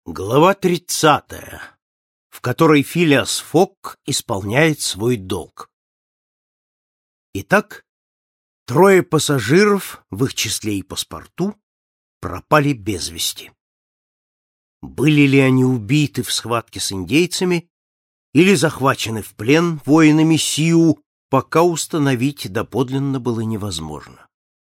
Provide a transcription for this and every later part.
Глава 30, в которой Филиас Фок исполняет свой долг. Итак, трое пассажиров, в их числе и паспорту, пропали без вести. Были ли они убиты в схватке с индейцами или захвачены в плен воинами Сиу, пока установить доподлинно было невозможно.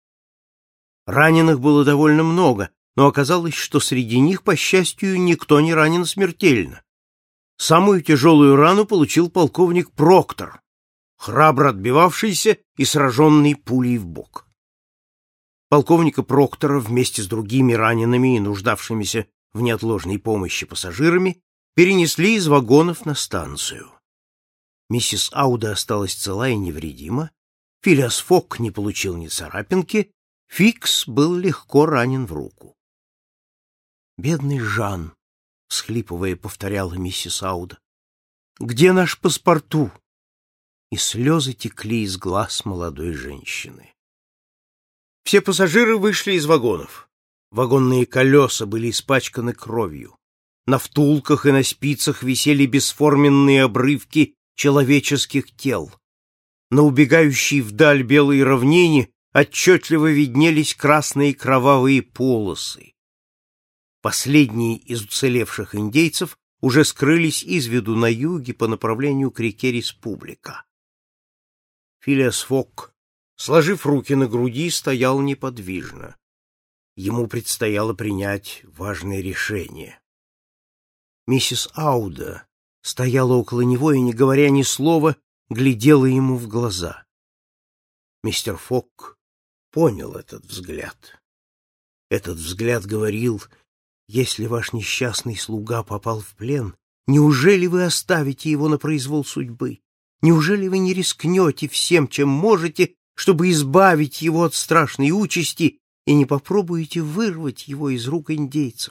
Раненых было довольно много, но оказалось, что среди них, по счастью, никто не ранен смертельно. Самую тяжелую рану получил полковник Проктор, храбро отбивавшийся и сраженный пулей в бок. Полковника Проктора вместе с другими ранеными и нуждавшимися в неотложной помощи пассажирами перенесли из вагонов на станцию. Миссис Ауда осталась цела и невредима, Филиас Фок не получил ни царапинки, Фикс был легко ранен в руку. «Бедный Жан», — всхлипывая, повторяла миссис Ауда, — «где наш паспорту?» И слезы текли из глаз молодой женщины. Все пассажиры вышли из вагонов. Вагонные колеса были испачканы кровью. На втулках и на спицах висели бесформенные обрывки человеческих тел. На убегающей вдаль белой равнине отчетливо виднелись красные кровавые полосы. Последние из уцелевших индейцев уже скрылись из виду на юге по направлению к реке Республика. Филиас Фок, сложив руки на груди, стоял неподвижно. Ему предстояло принять важное решение. Миссис Ауда стояла около него и, не говоря ни слова, глядела ему в глаза. Мистер Фок понял этот взгляд. Этот взгляд говорил: «Если ваш несчастный слуга попал в плен, неужели вы оставите его на произвол судьбы? Неужели вы не рискнете всем, чем можете, чтобы избавить его от страшной участи, и не попробуете вырвать его из рук индейцев?»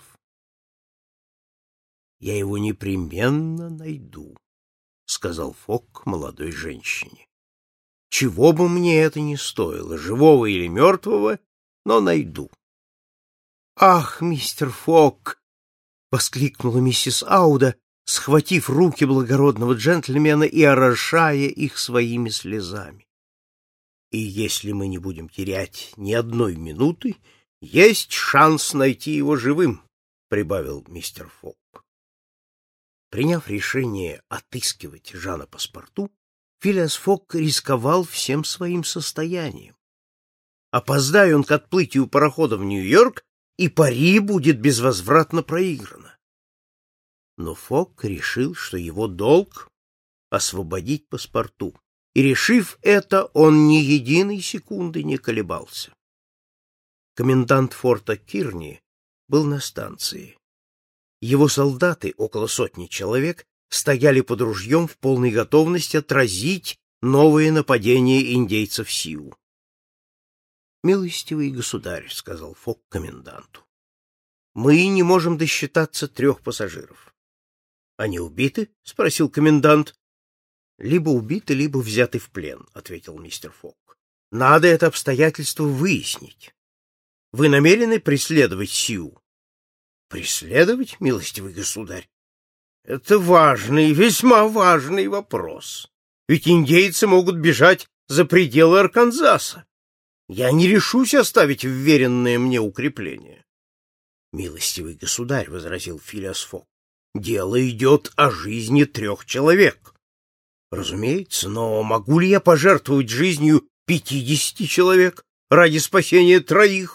«Я его непременно найду», — сказал Фок молодой женщине. «Чего бы мне это ни стоило, живого или мертвого, но найду». «Ах, мистер Фок!» — воскликнула миссис Ауда, схватив руки благородного джентльмена и орошая их своими слезами. «И если мы не будем терять ни одной минуты, есть шанс найти его живым», — прибавил мистер Фок. Приняв решение отыскивать Жана Паспорту, Филиас Фок рисковал всем своим состоянием. Опоздая он к отплытию парохода в Нью-Йорк, и пари будет безвозвратно проиграно. Но Фок решил, что его долг — освободить Паспорту, и, решив это, он ни единой секунды не колебался. Комендант форта Кирни был на станции. Его солдаты, около сотни человек, стояли под ружьем в полной готовности отразить новые нападения индейцев Сиу. «Милостивый государь», — сказал Фок коменданту, — «мы не можем досчитаться 3 пассажиров». «Они убиты?» — спросил комендант. «Либо убиты, либо взяты в плен», — ответил мистер Фок. «Надо это обстоятельство выяснить. Вы намерены преследовать Сиу?» «Преследовать, милостивый государь? Это важный, весьма важный вопрос. Ведь индейцы могут бежать за пределы Арканзаса. Я не решусь оставить вверенное мне укрепление». «Милостивый государь», — возразил Филиас Фок, — «дело идет о жизни 3 человек». «Разумеется, но могу ли я пожертвовать жизнью 50 человек ради спасения 3?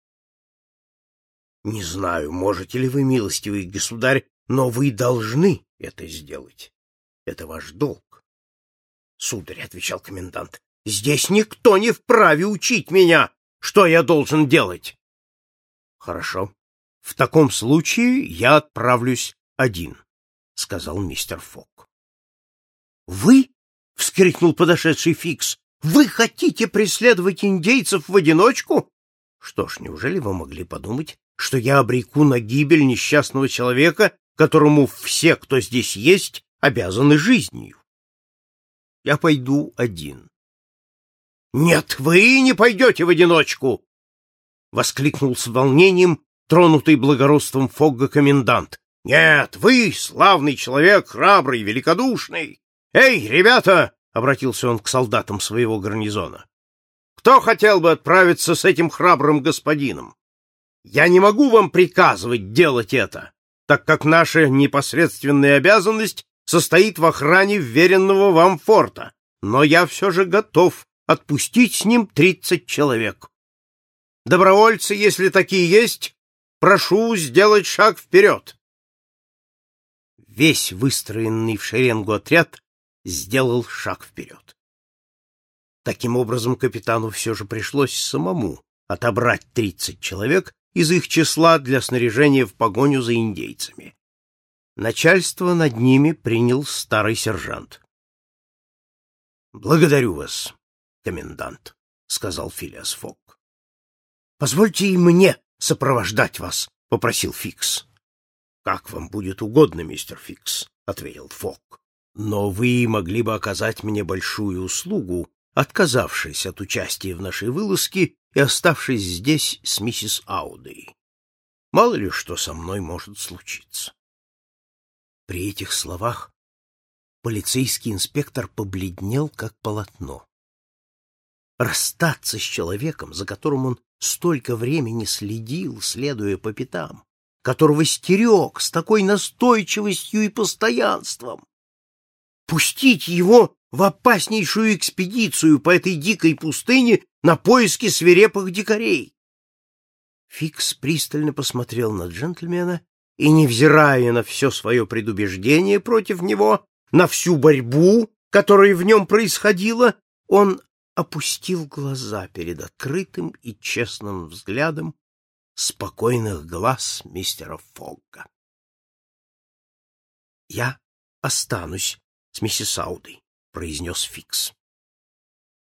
«Не знаю, можете ли вы, милостивый государь, но вы должны это сделать. Это ваш долг». «Сударь», — отвечал комендант, — «здесь никто не вправе учить меня, что я должен делать». «Хорошо. В таком случае я отправлюсь один», — сказал мистер Фок. «Вы?» — вскрикнул подошедший Фикс. «Вы хотите преследовать индейцев в одиночку?» «Что ж, неужели вы могли подумать, что я обреку на гибель несчастного человека, которому все, кто здесь есть, обязаны жизнью? Я пойду один». «Нет, вы не пойдете в одиночку!» — воскликнул с волнением тронутый благородством Фогга комендант. Нет, вы славный человек, храбрый, великодушный. Эй, ребята, — обратился он к солдатам своего гарнизона, — кто хотел бы отправиться с этим храбрым господином? Я не могу вам приказывать делать это, так как наша непосредственная обязанность состоит в охране вверенного вам форта, но я все же готов отпустить с ним 30 человек. Добровольцы, если такие есть, прошу сделать шаг вперед. Весь выстроенный в шеренгу отряд сделал шаг вперед. Таким образом, капитану все же пришлось самому отобрать 30 человек из их числа для снаряжения в погоню за индейцами. Начальство над ними принял старый сержант. — Благодарю вас, комендант, — сказал Филиас Фогг. — Позвольте и мне сопровождать вас, — попросил Фикс. — Как вам будет угодно, мистер Фикс, — ответил Фогг. — Но вы могли бы оказать мне большую услугу, отказавшись от участия в нашей вылазке и оставшись здесь с миссис Аудой. Мало ли что со мной может случиться. При этих словах полицейский инспектор побледнел, как полотно. Расстаться с человеком, за которым он столько времени следил, следуя по пятам, которого стерег с такой настойчивостью и постоянством, пустить его в опаснейшую экспедицию по этой дикой пустыне на поиски свирепых дикарей. Фикс пристально посмотрел на джентльмена и, невзирая на все свое предубеждение против него, на всю борьбу, которая в нем происходила, он опустил глаза перед открытым и честным взглядом спокойных глаз мистера Фогга. — Я останусь с миссис Аудой, — произнес Фикс.